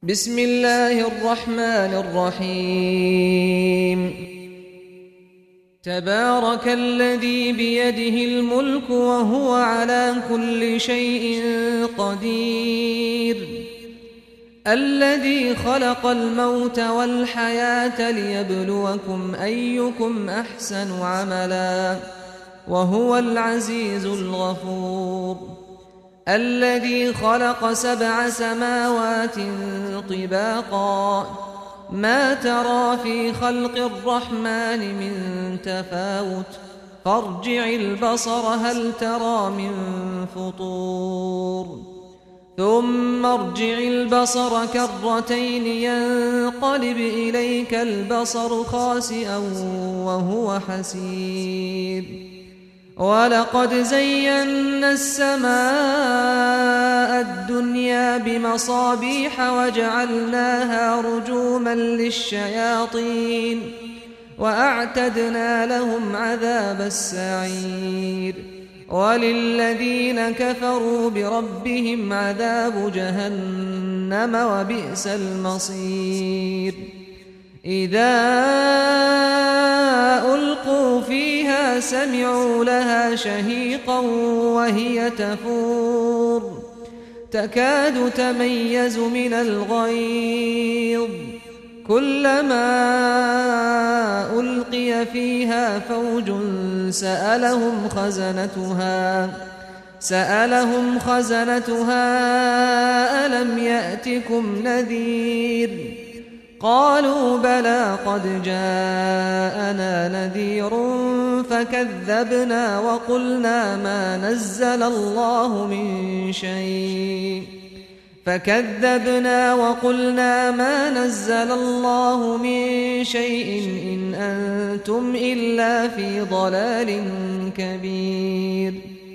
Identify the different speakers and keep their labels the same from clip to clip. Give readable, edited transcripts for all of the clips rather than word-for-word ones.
Speaker 1: بسم الله الرحمن الرحيم تبارك الذي بيده الملك وهو على كل شيء قدير الذي خلق الموت والحياة ليبلوكم أيكم أحسن عملا وهو العزيز الغفور الذي خلق 7 سماوات طباقا ما ترى في خلق الرحمن من تفاوت فارجع البصر هل ترى من فطور ثم ارجع البصر كرتين ينقلب إليك البصر خاسئا وهو حسير ولقد زينا السماء الدنيا بمصابيح وجعلناها رجوما للشياطين وأعتدنا لهم عذاب السعير وللذين كفروا بربهم عذاب جهنم وبئس المصير إذا ألقوا فيها سمعوا لها شهيقا وهي تفور تكاد تميز من الغيظ كلما ألقي فيها فوج سألهم خزنتها ألم يأتكم نذير قالوا بلى قد جاءنا نذير فكذبنا وقلنا ما نزل الله من شيء إن أنتم إلا في ضلال كبير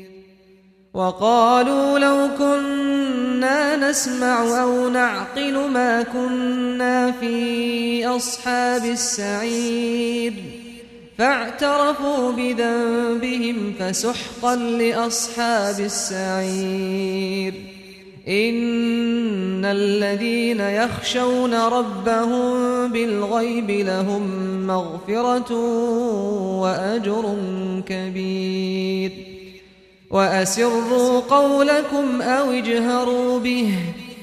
Speaker 1: وقالوا لو كنا نسمع أو نعقل ما كنا في أصحاب السعير فاعترفوا بذنبهم فسحقا لأصحاب السعير إن الذين يخشون ربهم بالغيب لهم مغفرة وأجر كبير وأسروا قولكم أو اجهروا به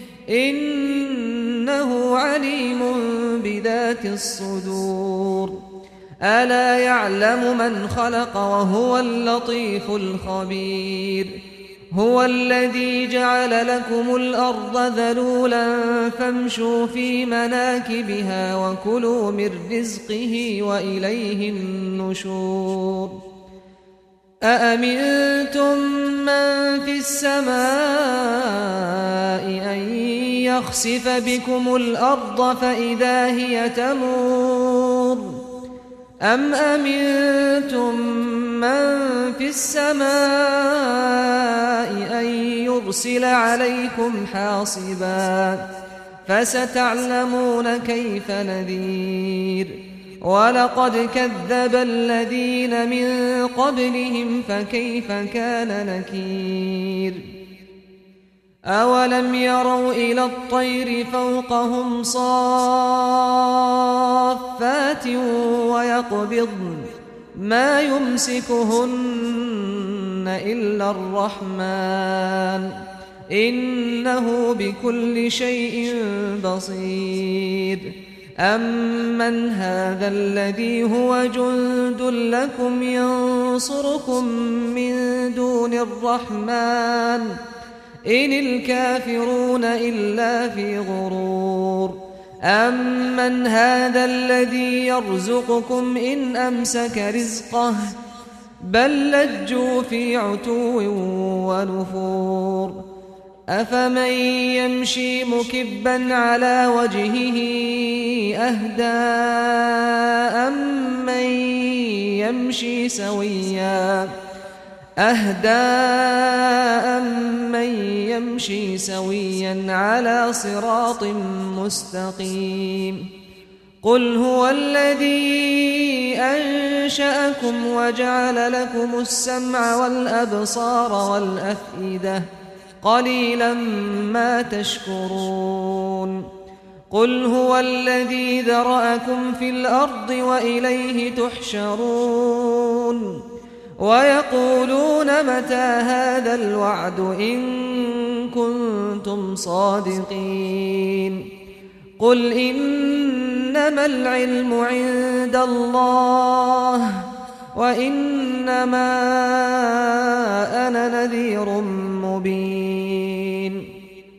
Speaker 1: إنه عليم بذات الصدور ألا يعلم من خلق وهو اللطيف الخبير هو الذي جعل لكم الأرض ذلولا فامشوا في مناكبها وكلوا من رزقه وإليه النشور أأمنتم من في السماء أن يخسف بكم الأرض فإذا هي تمور أم أمنتم من في السماء أن يرسل عليكم حاصبا فستعلمون كيف نذير ولقد كذب الذين من قبلهم فكيف كان نكير أولم يروا إلى الطير فوقهم صافات ويقبضن ما يمسكهن إلا الرحمن إنه بكل شيء بصير أمن هذا الذي هو جند لكم ينصركم من دون الرحمن إن الكافرون إلا في غرور أمن هذا الذي يرزقكم إن أمسك رزقه بل لجوا في عتو ونفور أفمن يمشي مكبا على وجهه أهدى أمن يمشي سويا على صراط مستقيم قل هو الذي أنشأكم وجعل لكم السمع والأبصار والأفئدة قليلا ما تشكرون قل هو الذي ذرأكم في الأرض وإليه تحشرون ويقولون متى هذا الوعد إن كنتم صادقين قل إنما العلم عند الله وإنما أنا نذير مبين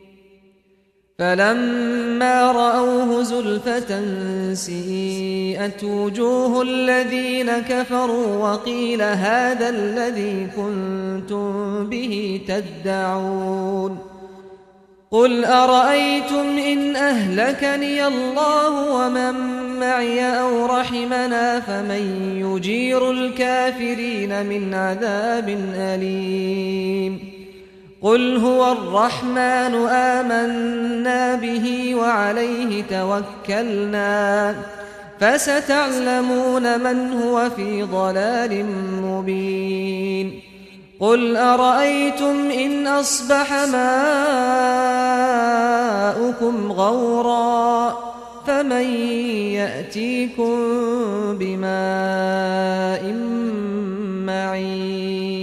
Speaker 1: فلما رأوه زلفة سيئت وجوه الذين كفروا وقيل هذا الذي كنتم به تدعون قل أرأيتم إن أهلكني الله ومن معي أو رحمنا فمن يجير الكافرين من عذاب أليم قل هو الرحمن آمنا به وعليه توكلنا فستعلمون من هو في ضلال مبين قل أرأيتم إن أصبح ماؤكم غورا فمن يأتيكم بماء معين